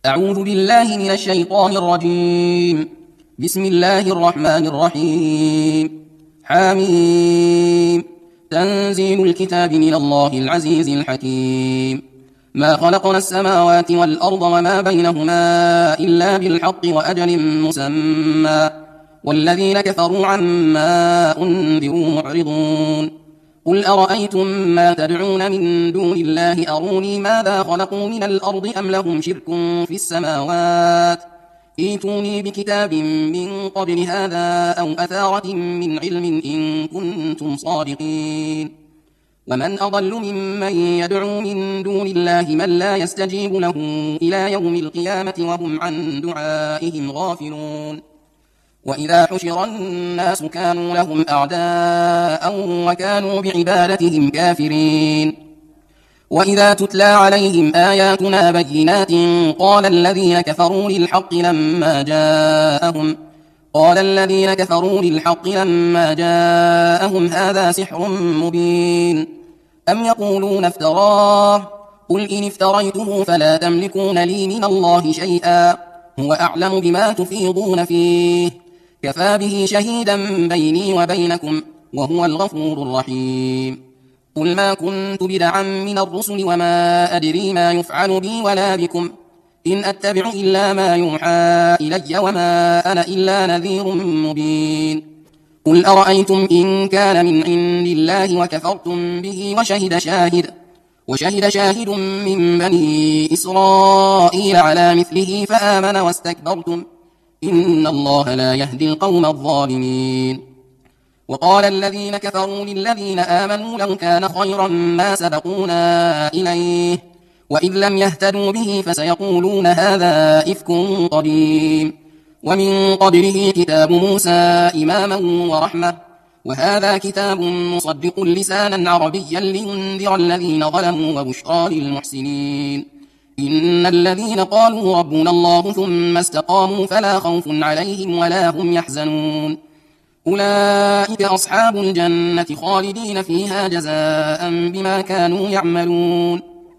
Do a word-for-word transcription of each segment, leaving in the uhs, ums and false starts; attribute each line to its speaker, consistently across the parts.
Speaker 1: أعوذ بالله من الشيطان الرجيم. بسم الله الرحمن الرحيم. حميم. تنزيل الكتاب من الله العزيز الحكيم. ما خلقنا السماوات والأرض وما بينهما إلا بالحق وأجل مسمى والذين كفروا عما أنذروا معرضون. قل أرأيتم ما تدعون من دون الله أروني ماذا خلقوا من الأرض أم لهم شرك في السماوات ائتوني بكتاب من قبل هذا أو أثارة من علم إن كنتم صادقين. ومن أضل ممن يدعو من دون الله من لا يستجيب له إلى يوم القيامة وهم عن دعائهم غافلون. وإذا حشر الناس كانوا لهم أعداء وكانوا بعبادتهم كافرين. وإذا تتلى عليهم آياتنا بينات قال الذين كفروا للحق لما جاءهم قال الذين كفروا للحق لما جاءهم هذا سحر مبين أم يقولون افتراه قل إن افتريته فلا تملكون لي من الله شيئا هو أعلم بما تفيضون فيه كفى به شهيدا بيني وبينكم وهو الغفور الرحيم. قل ما كنت بدعا من الرسل وما أدري ما يفعل بي ولا بكم إن أتبع إلا ما يوحى إلي وما أنا إلا نذير مبين. قل أرأيتم إن كان من عند الله وكفرتم به وشهد شاهد وشهد شاهد من بني إسرائيل على مثله فآمن واستكبرتم إن الله لا يهدي القوم الظالمين. وقال الذين كفروا للذين آمنوا لو كان خيرا ما سبقونا إليه وإذ لم يهتدوا به فسيقولون هذا إفك قديم ومن قبله كتاب موسى إماما ورحمة وهذا كتاب مصدق لسانا عربيا لينذر الذين ظلموا وبشرى للمحسنين. إن الذين قالوا ربنا الله ثم استقاموا فلا خوف عليهم ولا هم يحزنون أولئك أصحاب الجنة خالدين فيها جزاء بما كانوا يعملون.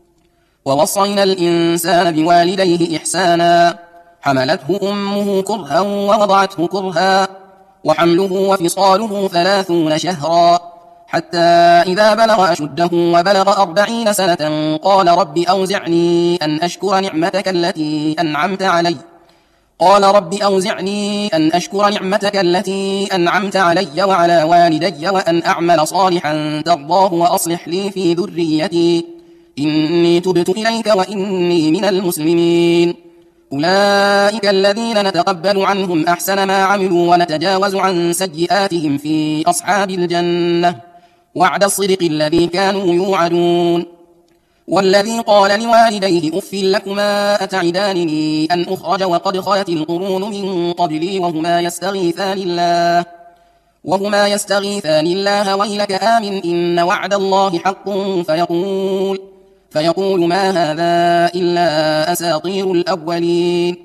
Speaker 1: ووصينا الإنسان بوالديه إحسانا حملته أمه كرها ووضعته كرها وحمله وفصاله ثلاثون شهرا حتى إذا بلغ أشده وبلغ أربعين سنة قال رب أوزعني أن أشكر نعمتك التي أنعمت علي قال رب أوزعني أن أشكر نعمتك التي أنعمت علي وعلى والدي وأن أعمل صالحا ترضاه وأصلح لي في ذريتي إني تبت إليك وإني من المسلمين. أولئك الذين نتقبل عنهم أحسن ما عملوا ونتجاوز عن سيئاتهم في أصحاب الجنة وعد الصدق الذي كانوا يوعدون. والذي قال لوالديه أف لكما أتعدانني أن أخرج وقد خلت القرون من قبلي وهما يستغيثان الله وهما يستغيثان الله ويلك آمن إن وعد الله حق فيقول فيقول ما هذا إلا أساطير الأولين.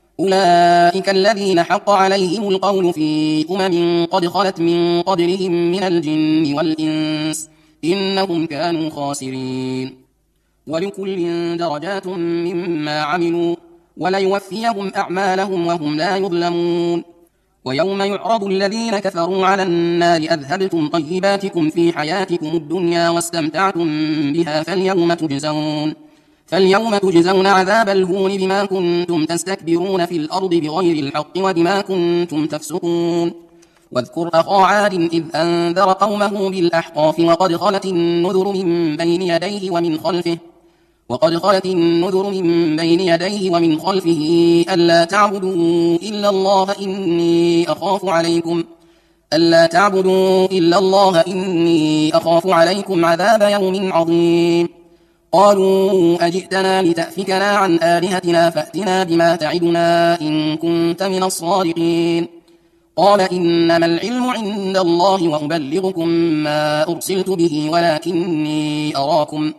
Speaker 1: أولئك الذين حق عليهم القول في أمم قد خلت من قبلهم من الجن والإنس إنهم كانوا خاسرين. ولكل درجات مما عملوا وليوفيهم أعمالهم وهم لا يظلمون. ويوم يعرض الذين كفروا على النار أذهبتم طيباتكم في حياتكم الدنيا واستمتعتم بها فاليوم تجزون فاليوم تجزون عذاب الهون بما كنتم تستكبرون في الأرض بغير الحق وبما كنتم تفسقون. واذكر أخا عاد إذ أنذر قومه بالأحقاف وقد خلت النذر من بين يديه ومن خلفه وقد خلت النذر من بين يديه ومن خلفه ألا تعبدوا إلا الله إني أخاف عليكم ألا تعبدوا إلا الله إني أخاف عليكم عذاب يوم عظيم. قالوا أجئتنا لتأفكنا عن آلهتنا فأتنا بما تعدنا إن كنت من الصادقين. قال إنما العلم عند الله وأبلغكم ما أرسلت به ولكني أراكم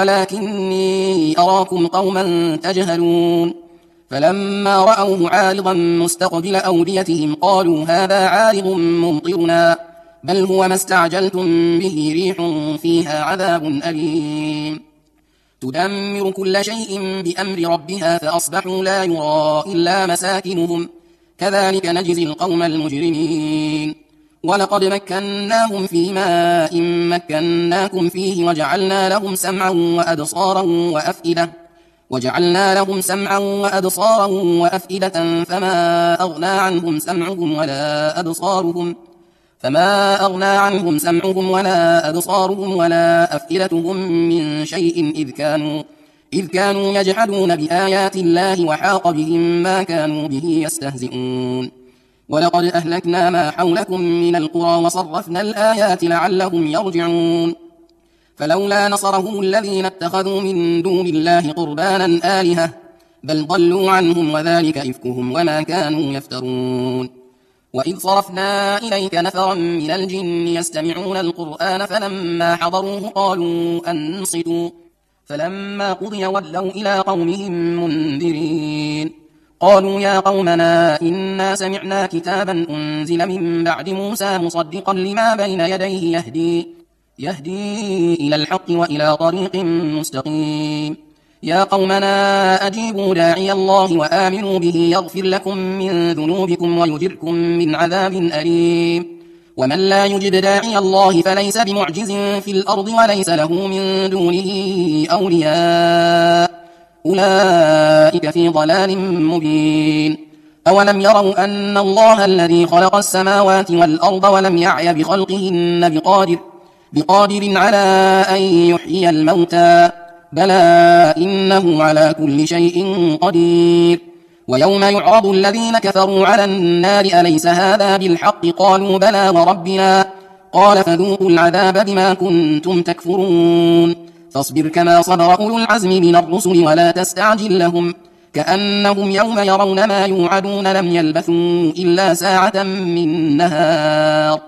Speaker 1: ولكني أراكم قوما تجهلون. فلما رأوه عارضا مستقبل أوديتهم قالوا هذا عارض ممطرنا بل هو ما استعجلتم به ريح فيها عذاب أليم. تدمر كل شيء بأمر ربها فأصبحوا لا يرى إلا مساكنهم كذلك نجزي القوم المجرمين ولقد مكناهم في ماء مكناكم فيه وجعلنا لهم سمعا وأبصارا وأفئدة وجعلنا لهم سمعا وأبصارا وأفئدة فما أغنى عنهم سمعهم ولا أبصارهم فما أغنى عنهم سمعهم ولا أبصارهم ولا أفئدتهم من شيء إذ كانوا إذ كانوا يجحدون بآيات الله وحاق بهم ما كانوا به يستهزئون ولقد أهلكنا ما حولكم من القرى وصرفنا الآيات لعلهم يرجعون فلولا نصرهم الذين اتخذوا من دون الله قربانا آلهة بل ضلوا عنهم وذلك إفكهم وما كانوا يفترون وإذ صرفنا إليك نفرا من الجن يستمعون القرآن فلما حضروه قالوا أنصتوا فلما قضي ولوا إلى قومهم منذرين قالوا يا قومنا إنا سمعنا كتابا أنزل من بعد موسى مصدقا لما بين يديه يهدي يهدي إلى الحق وإلى طريق مستقيم يا قومنا أجيبوا داعي الله وآمنوا به يغفر لكم من ذنوبكم ويجركم من عذاب أليم ومن لا يجب داعي الله فليس بمعجز في الأرض وليس له من دونه أولياء أولئك في ضلال مبين أولم يروا أن الله الذي خلق السماوات والأرض ولم يعي بخلقهن بقادر بقادر على أن يحيي الموتى بلى إنه على كل شيء قدير ويوم يعرض الذين كفروا على النار أليس هذا بالحق قالوا بلى وربنا قال فذوقوا العذاب بما كنتم تكفرون فاصبر كما صبر أولو العزم من الرسل ولا تستعجل لهم كأنهم يوم يرون ما يوعدون لم يلبثوا إلا ساعة من نهار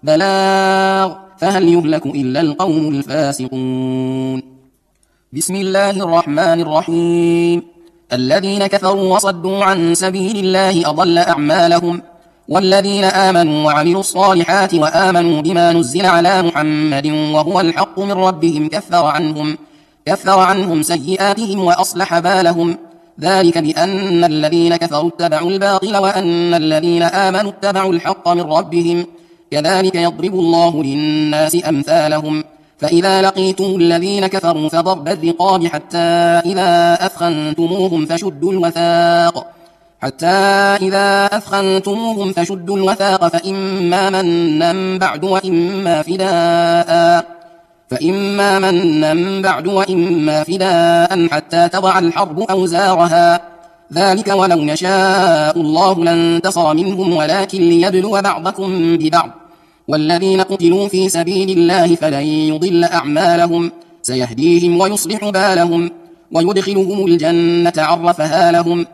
Speaker 1: بلاغ فهل يهلك إلا القوم الفاسقون بسم الله الرحمن الرحيم الذين كفروا وصدوا عن سبيل الله أضل أعمالهم والذين آمنوا وعملوا الصالحات وآمنوا بما نزل على محمد وهو الحق من ربهم كفر عنهم كفر عنهم سيئاتهم وأصلح بالهم ذلك بأن الذين كفروا اتبعوا الباطل وأن الذين آمنوا اتبعوا الحق من ربهم كذلك يضرب الله للناس أمثالهم فإذا لقيتم الذين كفروا فضرب الرقاب حتى إذا أثخنتموهم فشدوا الوثاق حتى إذا أثخنتموهم فشدوا الوثاق فإما منا بعد وإما فداء فإما منا بعد وإما فداء حتى تضع الحرب أوزارها ذلك ولو يشاء الله لانتصر منهم ولكن ليبلو بعضكم ببعض والذين قتلوا في سبيل الله فلن يضل أعمالهم سيهديهم ويصلح بالهم ويدخلهم الجنة عرفها لهم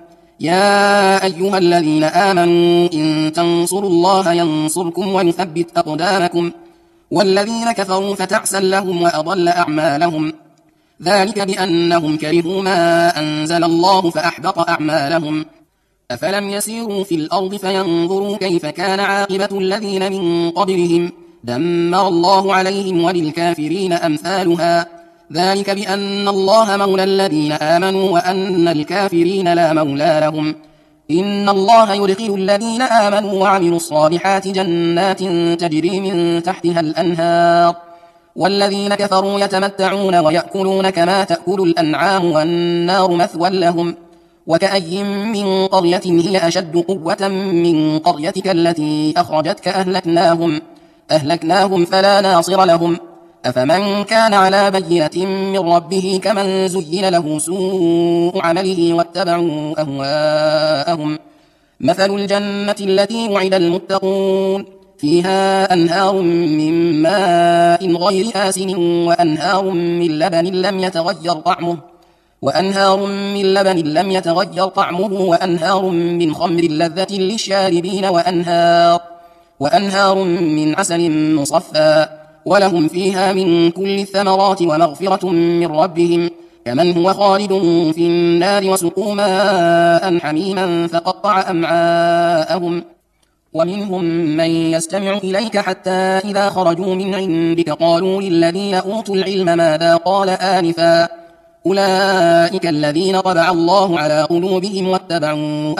Speaker 1: يا أيها الذين آمنوا إن تنصروا الله ينصركم ويثبت أقدامكم والذين كفروا فتعسا لهم وأضل أعمالهم ذلك بأنهم كرهوا ما أنزل الله فأحبط أعمالهم أفلم يسيروا في الأرض فينظروا كيف كان عاقبة الذين من قبلهم دمر الله عليهم وللكافرين أمثالها ذلك بأن الله مولى الذين آمنوا وأن الكافرين لا مولى لهم إن الله يدخل الذين آمنوا وعملوا الصالحات جنات تجري من تحتها الأنهار والذين كفروا يتمتعون ويأكلون كما تأكل الأنعام والنار مثوى لهم وكأي من قرية هي أشد قوة من قريتك التي أخرجتك أهلكناهم أهلكناهم فلا ناصر لهم أفمن كان على بينة من ربه كمن زين له سوء عمله واتبعوا أهواءهم مثل الجنة التي وعد المتقون فيها أنهار من ماء غير آسن وأنهار من لبن لم يتغير طعمه وأنهار من لبن لم يتغير طعمه وأنهار من خمر لذة للشاربين وأنهار وأنهار من عسل مصفى ولهم فيها من كل الثمرات ومغفرة من ربهم كمن هو خالد في النار وسقوا ماء حميما فقطع أمعاءهم ومنهم من يستمع إليك حتى إذا خرجوا من عندك قالوا للذين أوتوا العلم ماذا قال آنفا أولئك الذين طبع الله على قلوبهم واتبعوا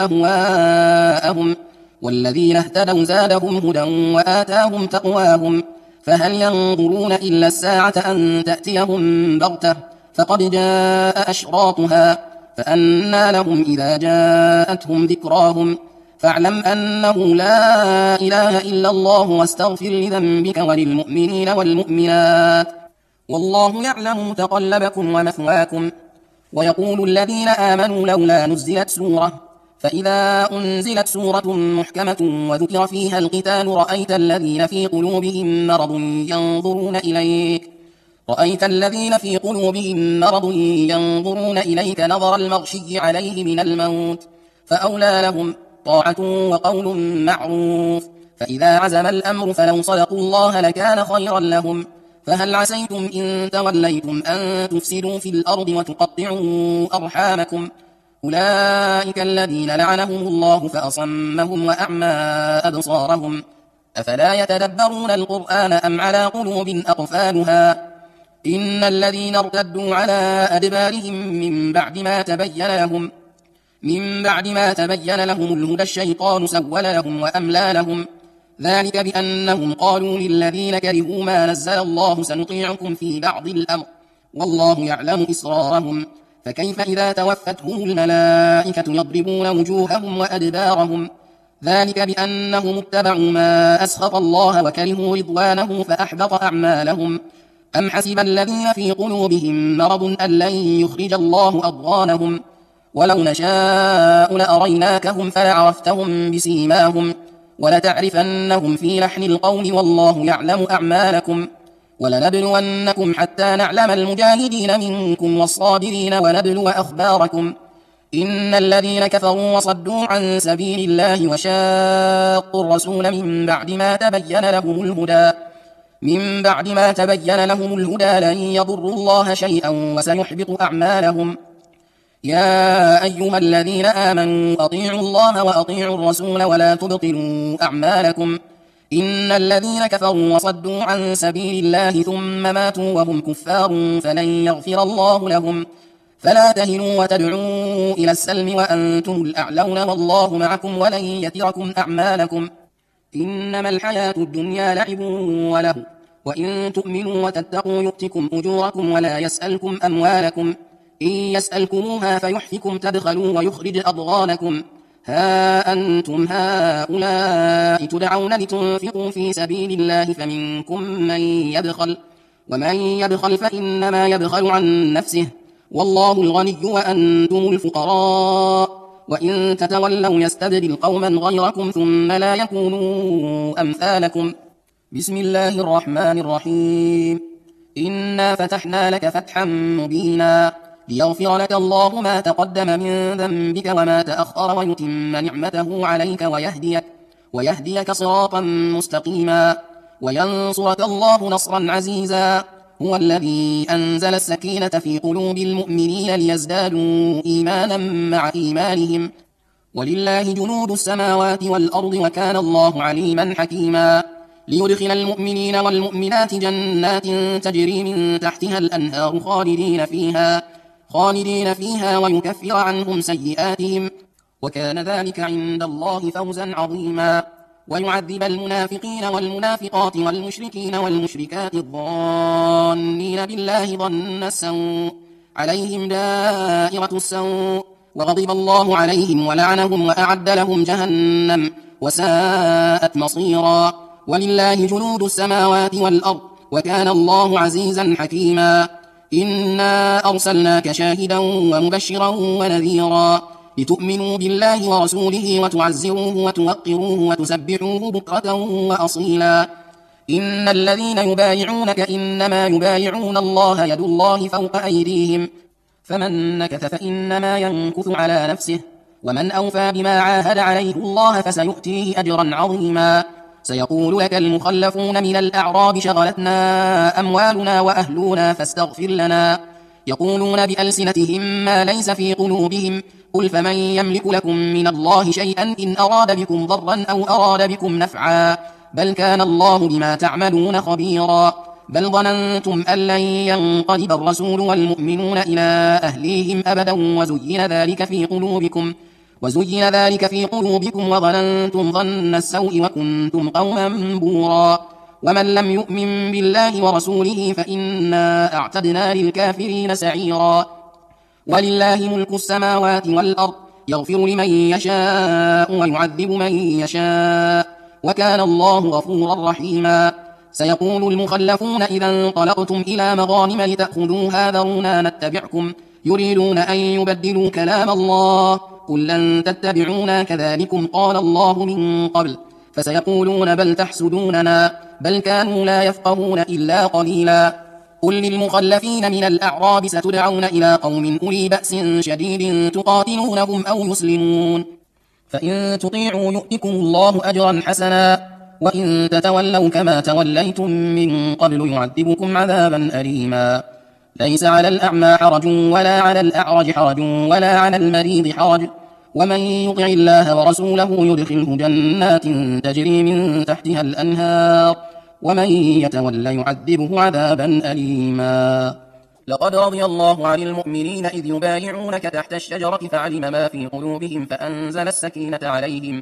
Speaker 1: أهواءهم والذين اهتدوا زادهم هدى وآتاهم تقواهم فهل ينظرون إلا الساعة أن تأتيهم بغتة فقد جاء أشراطها فأنى لهم إذا جاءتهم ذكراهم فاعلم أنه لا إله إلا الله واستغفر لذنبك وللمؤمنين والمؤمنات والله يعلم متقلبكم ومثواكم. ويقول الذين آمنوا لولا نزلت سورة فإذا أنزلت سورة محكمة وذكر فيها القتال رأيت الذين في قلوبهم مرض ينظرون إليك رأيت الذين في قلوبهم مرض ينظرون إليك نظر المغشي عليه من الموت فأولى لهم طاعة وقول معروف فإذا عزم الأمر فلو صدقوا الله لكان خيرا لهم فهل عسيتم إن توليتم أن تفسدوا في الأرض وتقطعوا أرحامكم أولئك الذين لعنهم الله فأصمهم وأعمى أبصارهم أفلا يتدبرون القرآن أم على قلوب أقفالها إن الذين ارتدوا على أدبارهم من بعد ما تبين لهم من بعد ما تبين لهم الهدى الشيطان سول لهم وأملى لهم ذلك بأنهم قالوا للذين كرهوا ما نزل الله سنطيعكم في بعض الأمر والله يعلم إسرارهم فكيف إذا توفتهم الملائكة يضربون وجوههم وأدبارهم ذلك بأنهم اتبعوا ما أسخط الله وكرهوا رضوانه فأحبط أعمالهم أم حسب الذين في قلوبهم مرض أن لن يخرج الله أضغانهم ولو نشاء لأريناكهم فلعرفتهم بسيماهم ولتعرفنهم في لحن القول والله يعلم أعمالكم ولنبلونكم حتى نعلم المجاهدين منكم والصابرين ونبلو أخباركم إن الذين كفروا وصدوا عن سبيل الله وشاقوا الرسول من بعد ما تبين لهم الهدى من بعد ما تبين لهم الهدى لن يضروا الله شيئا وسيحبط أعمالهم يا أيها الذين آمنوا أطيعوا الله وأطيعوا الرسول ولا تبطلوا أعمالكم إن الذين كفروا وصدوا عن سبيل الله ثم ماتوا وهم كفار فلن يغفر الله لهم فلا تهنوا وتدعوا إلى السلم وأنتم الأعلون والله معكم ولن يتركم أعمالكم إنما الحياة الدنيا لعب وله وإن تؤمنوا وتتقوا يؤتكم أجوركم ولا يسألكم أموالكم إن يسألكموها فيحفكم تبخلوا ويخرج أضغانكم ها أنتم هؤلاء تدعون لتنفقوا في سبيل الله فمنكم من يبخل ومن يبخل فإنما يبخل عن نفسه والله الغني وأنتم الفقراء وإن تتولوا يستبدل قوما غيركم ثم لا يكونوا أمثالكم بسم الله الرحمن الرحيم إنا فتحنا لك فتحا مبينا ليغفر لك الله ما تقدم من ذنبك وما تأخر ويتم نعمته عليك ويهديك, ويهديك صراطا مستقيما وينصرك الله نصرا عزيزا هو الذي أنزل السكينة في قلوب المؤمنين ليزدادوا إيمانا مع إيمانهم ولله جنود السماوات والأرض وكان الله عليما حكيما ليدخل المؤمنين والمؤمنات جنات تجري من تحتها الأنهار خالدين فيها خالدين فيها ويكفر عنهم سيئاتهم وكان ذلك عند الله فوزا عظيما ويعذب المنافقين والمنافقات والمشركين والمشركات الظانين بالله ظن السوء عليهم دائرة السوء وغضب الله عليهم ولعنهم وأعد لهم جهنم وساءت مصيرا ولله جنود السماوات والأرض وكان الله عزيزا حكيما إنا أرسلناك شاهدا ومبشرا ونذيرا لتؤمنوا بالله ورسوله وتعزروه وتوقروه وتسبحوه بكرة وأصيلا إن الذين يبايعونك إنما يبايعون الله يد الله فوق أيديهم فمن نكث فإنما ينكث على نفسه ومن أوفى بما عاهد عليه الله فسيؤتيه أجرا عظيما سيقول لك المخلفون من الأعراب شغلتنا أموالنا وأهلنا فاستغفر لنا يقولون بألسنتهم ما ليس في قلوبهم قل فمن يملك لكم من الله شيئا إن أراد بكم ضرا أو أراد بكم نفعا بل كان الله بما تعملون خبيرا بل ظننتم أن لن ينقلب الرسول والمؤمنون إلى أهليهم أبدا وزين ذلك في قلوبكم وزين ذلك في قلوبكم وظننتم ظن السوء وكنتم قوما بورا ومن لم يؤمن بالله ورسوله فإنا أعتدنا للكافرين سعيرا ولله ملك السماوات والأرض يغفر لمن يشاء ويعذب من يشاء وكان الله غفورا رحيما سيقول المخلفون إذا انطلقتم إلى مغانم لتأخذوها ذرونا نتبعكم يريدون أن يبدلوا كلام الله قل لن تتبعونا كذلكم قال الله من قبل فسيقولون بل تحسدوننا بل كانوا لا يفقهون إلا قليلا قل للمخلفين من الأعراب ستدعون إلى قوم أولي بأس شديد تقاتلونهم أو يسلمون فإن تطيعوا يؤتكم الله أجرا حسنا وإن تتولوا كما توليتم من قبل يعذبكم عذابا أليما ليس على الأعمى حرج ولا على الأعرج حرج ولا على المريض حرج ومن يطع الله ورسوله يدخله جنات تجري من تحتها الأنهار ومن يتول يعذبه عذابا أليما لقد رضي الله عن المؤمنين إذ يبايعونك تحت الشجرة فعلم ما في قلوبهم فأنزل السكينة عليهم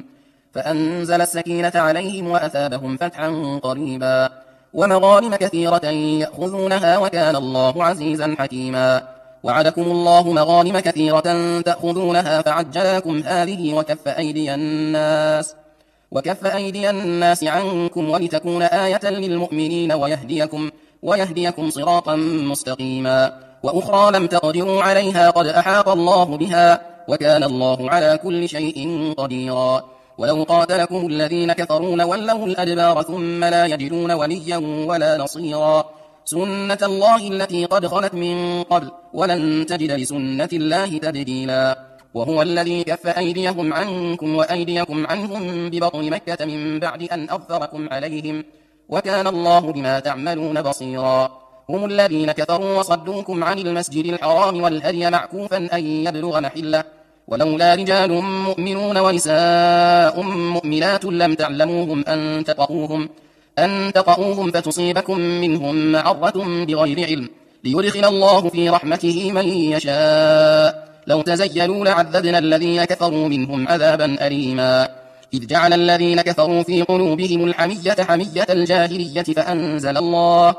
Speaker 1: فأنزل السكينة عليهم وأثابهم فتحا قريبا ومغانم كثيرة يأخذونها وكان الله عزيزا حكيما وعدكم الله مغانم كثيرة تأخذونها فعجلكم هذه وكف أيدي الناس وكف أيدي الناس عنكم ولتكون آية للمؤمنين ويهديكم ويهديكم صراطا مستقيما وأخرى لم تقدروا عليها قد أحاط الله بها وكان الله على كل شيء قديرا ولو قاتلكم الذين كفروا لولوا الأدبار ثم لا يجدون وليا ولا نصيرا سنة الله التي قد خلت من قبل ولن تجد لسنة الله تبديلا وهو الذي كف أيديهم عنكم وأيديكم عنهم ببطن مكة من بعد أن أظفركم عليهم وكان الله بما تعملون بصيرا هم الذين كفروا وصدوكم عن المسجد الحرام والهدي معكوفا أن يبلغ محله ولولا رجال مؤمنون ونساء مؤمنات لم تعلموهم أن تطؤوهم أن تطؤوهم فتصيبكم منهم معرة بغير علم ليدخل الله في رحمته من يشاء لو تزيلوا لعذبنا الذين كفروا منهم عذابا أليما إذ جعل الذين كفروا في قلوبهم الحمية حمية الجاهلية فأنزل الله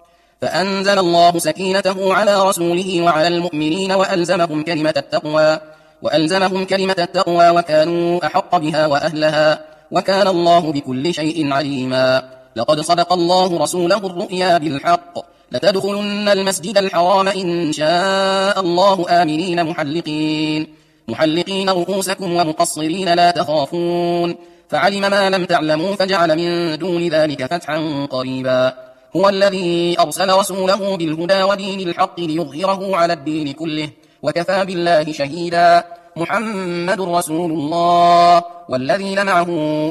Speaker 1: فأنزل الله سكينته على رسوله وعلى المؤمنين وألزمهم كلمة التقوى وألزمهم كلمة التقوى وكانوا أحق بها وأهلها وكان الله بكل شيء عليما لقد صدق الله رسوله الرؤيا بالحق لتدخلن المسجد الحرام إن شاء الله آمنين محلقين محلقين رؤوسكم ومقصرين لا تخافون فعلم ما لم تعلموا فجعل من دون ذلك فتحا قريبا هو الذي أرسل رسوله بالهدى ودين الحق ليظهره على الدين كله وكفى بالله شهيدا محمد رسول الله والذين معه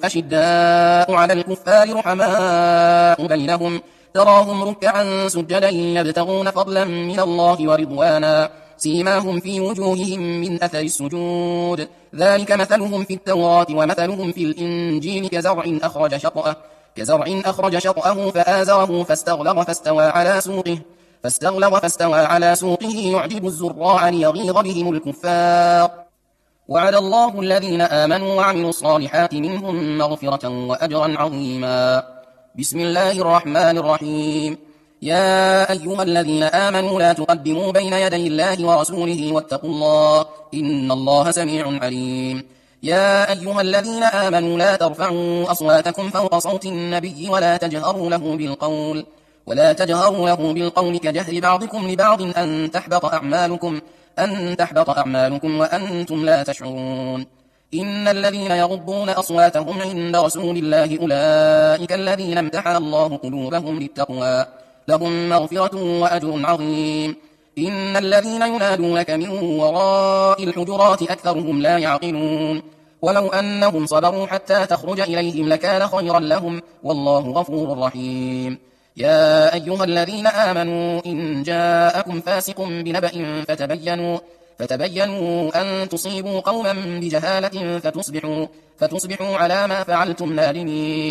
Speaker 1: أشداء على الكفار رحماء بينهم تراهم ركعا سجدا يبتغون فضلا من الله ورضوانا سيماهم في وجوههم من أثر السجود ذلك مثلهم في التوراة ومثلهم في الإنجيل كزرع أخرج شطأه كزرع أخرج شطأه فآزره فاستغلظ فاستوى على سوقه فاستغلظ فاستوى على سوقه يعجب الزراع ليغيظ بهم الكفار وعد الله الذين آمنوا وعملوا الصالحات منهم مغفرة وأجرا عظيما بسم الله الرحمن الرحيم يا أيها الذين آمنوا لا تقدموا بين يدي الله ورسوله واتقوا الله إن الله سميع عليم يا أيها الذين آمنوا لا ترفعوا أصواتكم فوق صوت النبي ولا تجهروا له بالقول ولا تجهروا له بالقول كجهر بعضكم لبعض أن تحبط أعمالكم أن تحبط أعمالكم وأنتم لا تشعرون إن الذين يغضون أصواتهم عند رسول الله أولئك الذين امتحن الله قلوبهم للتقوى لهم مغفرة وأجر عظيم إن الذين ينادونك من وراء الحجرات أكثرهم لا يعقلون ولو أنهم صبروا حتى تخرج إليهم لكان خيرا لهم والله غفور رحيم يا أيها الذين آمنوا إن جاءكم فاسق بنبأ فتبينوا فتبينوا أن تصيبوا قوما بجهالة فتصبحوا, فتصبحوا على ما فعلتم نادمين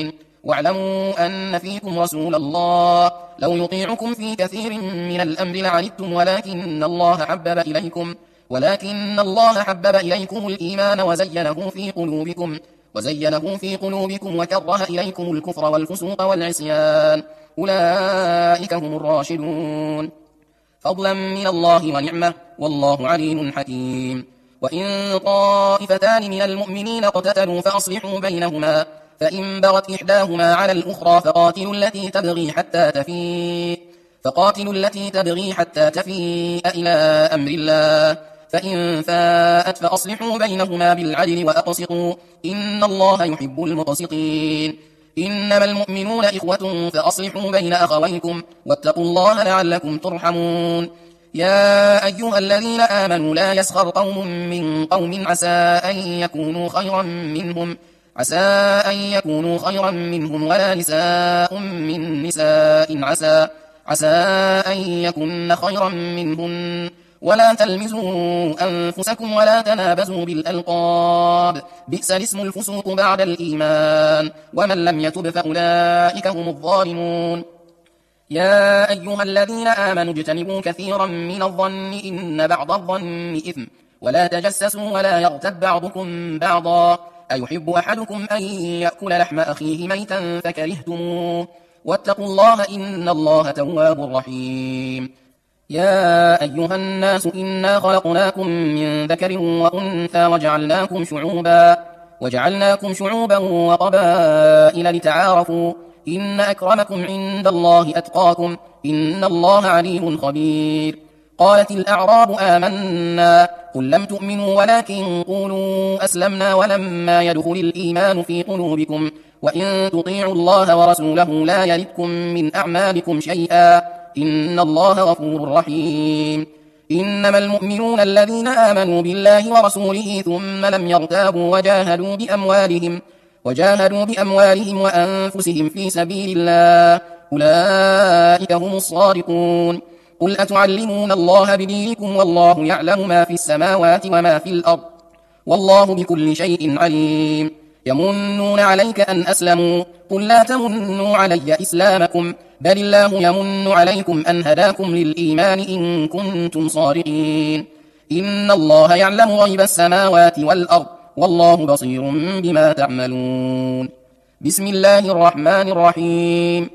Speaker 1: واعلموا أن فيكم رسول الله لو يطيعكم في كثير من الأمر لعنتم ولكن الله حبب إليكم ولكن الله حبب إليكم الإيمان وزينه في قلوبكم وزينه في قلوبكم وكره إليكم الكفر والفسوق والعصيان أولئك هم الراشدون فضلا من الله ونعمة والله عليم حكيم وإن طائفتان من المؤمنين اقتتلوا فأصلحوا بينهما فإن بغت إحداهما على الأخرى فقاتلوا التي تبغي حتى تفيء فقاتلوا التي تبغي حتى تفيء إلى أمر الله فإن فاءت فأصلحوا بينهما بالعدل وأقسطوا إن الله يحب المقسطين إنما المؤمنون إخوة فأصلحوا بين أخويكم واتقوا الله لعلكم ترحمون يا أيها الذين آمنوا لا يسخر قوم من قوم عسى أن يكونوا خيرا منهم عسى أن يكونوا خيرا منهم ولا نساء من نساء عسى عسى أن يكن خيرا منهن ولا تلمزوا أنفسكم ولا تنابزوا بالألقاب بئس الاسم الفسوق بعد الإيمان ومن لم يتب فأولئك هم الظالمون يا أيها الذين آمنوا اجتنبوا كثيرا من الظن إن بعض الظن إثم ولا تجسسوا ولا يغتب بعضكم بعضا أيحب أحدكم أن يأكل لحم أخيه ميتا فكرهتموه واتقوا الله إن الله تواب رحيم يا أيها الناس إنا خلقناكم من ذكر وأنثى وجعلناكم شعوبا وجعلناكم شعوبا وقبائل لتعارفوا إن أكرمكم عند الله أتقاكم إن الله عليم خبير قالت الأعراب آمنا قل لم تؤمنوا ولكن قولوا أسلمنا ولما يدخل الإيمان في قلوبكم وإن تطيعوا الله ورسوله لا يلدكم من أعمالكم شيئا إن الله غفور رحيم إنما المؤمنون الذين آمنوا بالله ورسوله ثم لم يرتابوا وجاهدوا بأموالهم وجاهدوا بأموالهم وأنفسهم في سبيل الله أولئك هم الصادقون قل أتعلمون الله بدينكم والله يعلم ما في السماوات وما في الأرض والله بكل شيء عليم يمنون عليك أن أسلموا قل لا تمنوا علي إسلامكم بل الله يمن عليكم أن هداكم للإيمان إن كنتم صادقين إن الله يعلم غيب السماوات والأرض والله بصير بما تعملون بسم الله الرحمن الرحيم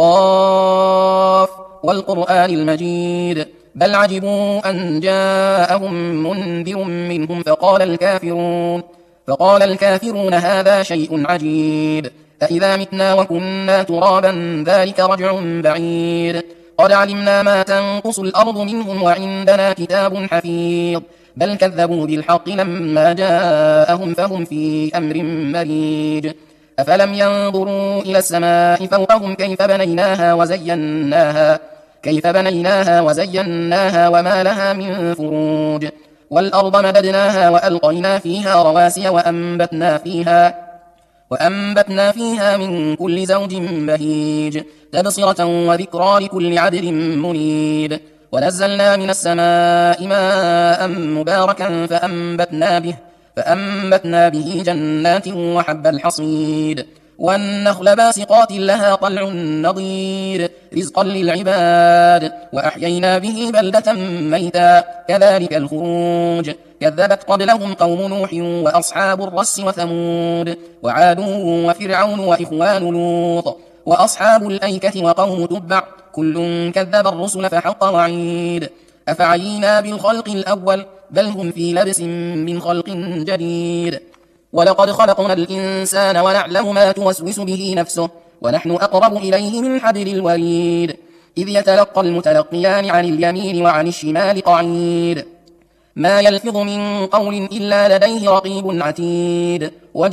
Speaker 1: قاف والقرآن المجيد بل عجبوا أن جاءهم منذر منهم فقال الكافرون فقال الكافرون هذا شيء عجيب أإذا متنا وكنا ترابا ذلك رجع بعيد قد علمنا ما تنقص الأرض منهم وعندنا كتاب حفيظ بل كذبوا بالحق لما جاءهم فهم في أمر مريج أفلم ينظروا إلى السماء فوقهم كيف بنيناها وزيناها كيف بنيناها وزيناها وما لها من فروج والأرض مددناها وألقينا فيها رواسي وأنبتنا فيها وأنبتنا فيها من كل زوج بهيج تبصرة وذكرى لكل عبد منيب ونزلنا من السماء ماء مباركا فأنبتنا به فأنبتنا به جنات وحب الحصيد والنخل باسقات لها طلع نضيد رزقا للعباد وأحيينا به بلدة ميتا كذلك الخروج كذبت قبلهم قوم نوح وأصحاب الرس وثمود وعاد وفرعون وإخوان لوط وأصحاب الأيكة وقوم تبع كل كذب الرسل فحق وعيد أفعينا بالخلق الأول بل هم في لبس من خلق جديد ولقد خلقنا الإنسان ونعلم ما توسوس به نفسه ونحن أقرب إليه من حبل الوريد إذ يتلقى المتلقيان عن اليمين وعن الشمال قعيد ما يلفظ من قول إلا لديه رقيب عتيد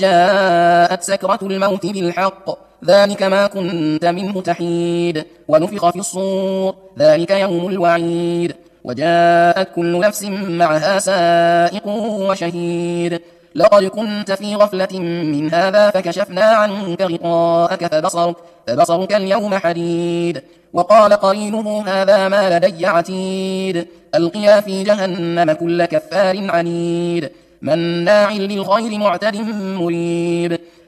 Speaker 1: وجاءت سكرة الموت بالحق ذلك ما كنت منه تحيد ونفخ في الصور ذلك يوم الوعيد وجاءت كل نفس معها سائق وشهيد لقد كنت في غفلة من هذا فكشفنا عنك غطاءك فبصرك, فبصرك اليوم حديد وقال قرينه هذا ما لدي عتيد ألقيا في جهنم كل كفار عنيد مناع للخير معتد مريب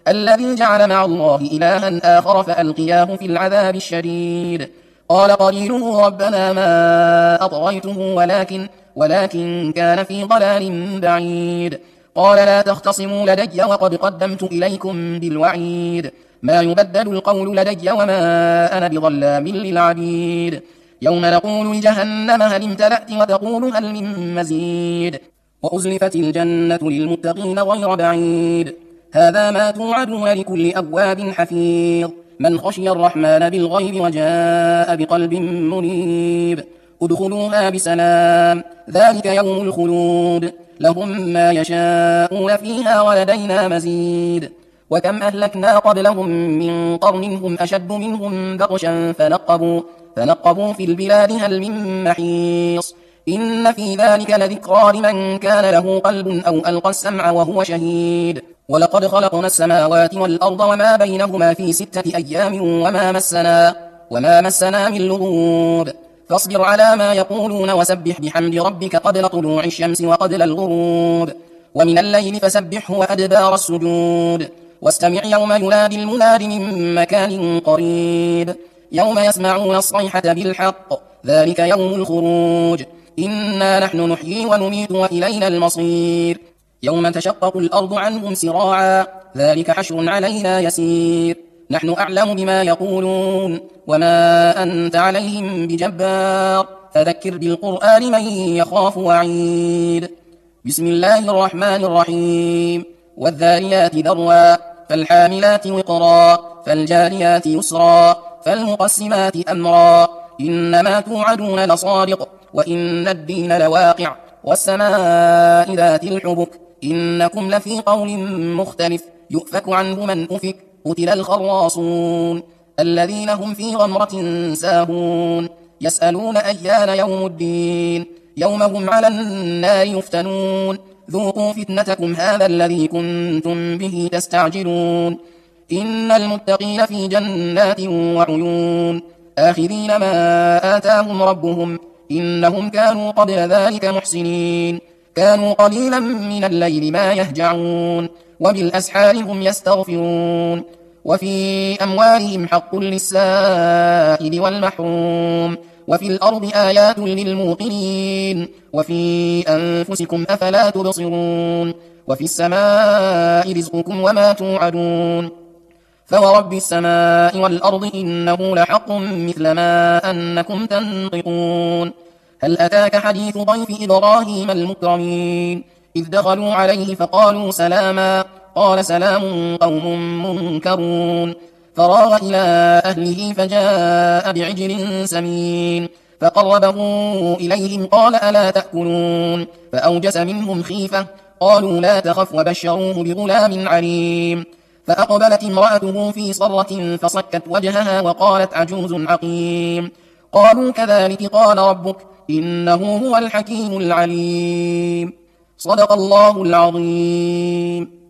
Speaker 1: الذي جعل مع الله إلها آخر فألقياه في العذاب الشديد. قال قرينه ربنا ما أطغيته ولكن, ولكن كان في ضلال بعيد. قال لا تختصموا لدي وقد قدمت إليكم بالوعيد. ما يبدل القول لدي وما أنا بظلام للعبيد. يوم نقول لجهنم هل امتلأت وتقول هل من مزيد. وأزلفت الجنة للمتقين غير بعيد. هذا ما توعدون لكل أواب حفيظ من خشي الرحمن بالغيب وجاء بقلب منيب. ادخلوها بسلام ذلك يوم الخلود لهم ما يشاءون فيها ولدينا مزيد. وكم أهلكنا قبلهم من قرن هم أشد منهم بطشا فنقبوا, فنقبوا في البلاد هل من محيص. إن في ذلك لذكرى لمن كان له قلب أو ألقى السمع وهو شهيد. ولقد خلقنا السماوات والأرض وما بينهما في ستة أيام وما مسنا, وما مسنا من لغوب. فاصبر على ما يقولون وسبح بحمد ربك قبل طلوع الشمس وقبل الغروب ومن الليل فسبحه وأدبار السجود. واستمع يوم ينادي المناد من مكان قريب يوم يسمعون الصيحة بالحق ذلك يوم الخروج. إنا نحن نحيي ونميت وإلينا المصير. يوم تشقق الأرض عنهم سراعا ذلك حشر علينا يسير. نحن أعلم بما يقولون وما أنت عليهم بجبار فذكر بالقرآن من يخاف وعيد. بسم الله الرحمن الرحيم. والذاريات ذروا فالحاملات وقرا فالجاريات يسرا فالمقسمات أمرا إنما توعدون لصادق وإن الدين لواقع والسماء ذات الحبك إنكم لفي قول مختلف يؤفك عنه من أفك قتل الخراصون الذين هم في غمرة ساهون يسألون أيان يوم الدين يوم هم على النار يفتنون ذوقوا فتنتكم هذا الذي كنتم به تستعجلون. إن المتقين في جنات وعيون آخذين ما آتاهم ربهم إنهم كانوا قبل ذلك محسنين. كانوا قليلا من الليل ما يهجعون وبالأسحار هم يستغفرون. وفي أموالهم حق للسائل والمحروم وفي الأرض آيات للموقنين وفي أنفسكم أفلا تبصرون. وفي السماء رزقكم وما توعدون فورب السماء والأرض إنه لحق مثل ما أنكم تنطقون. هل أتاك حديث ضيف إبراهيم المكرمين إذ دخلوا عليه فقالوا سلاما قال سلام قوم منكرون. فراغ إلى أهله فجاء بعجل سمين فقربه إليهم قال ألا تأكلون فأوجس منهم خيفة قالوا لا تخف وبشروه بغلام عليم. فأقبلت امرأته في صرة فصكت وجهها وقالت عجوز عقيم. قالوا كذلك قال ربك إنه هو الحكيم العليم. صدق الله العظيم.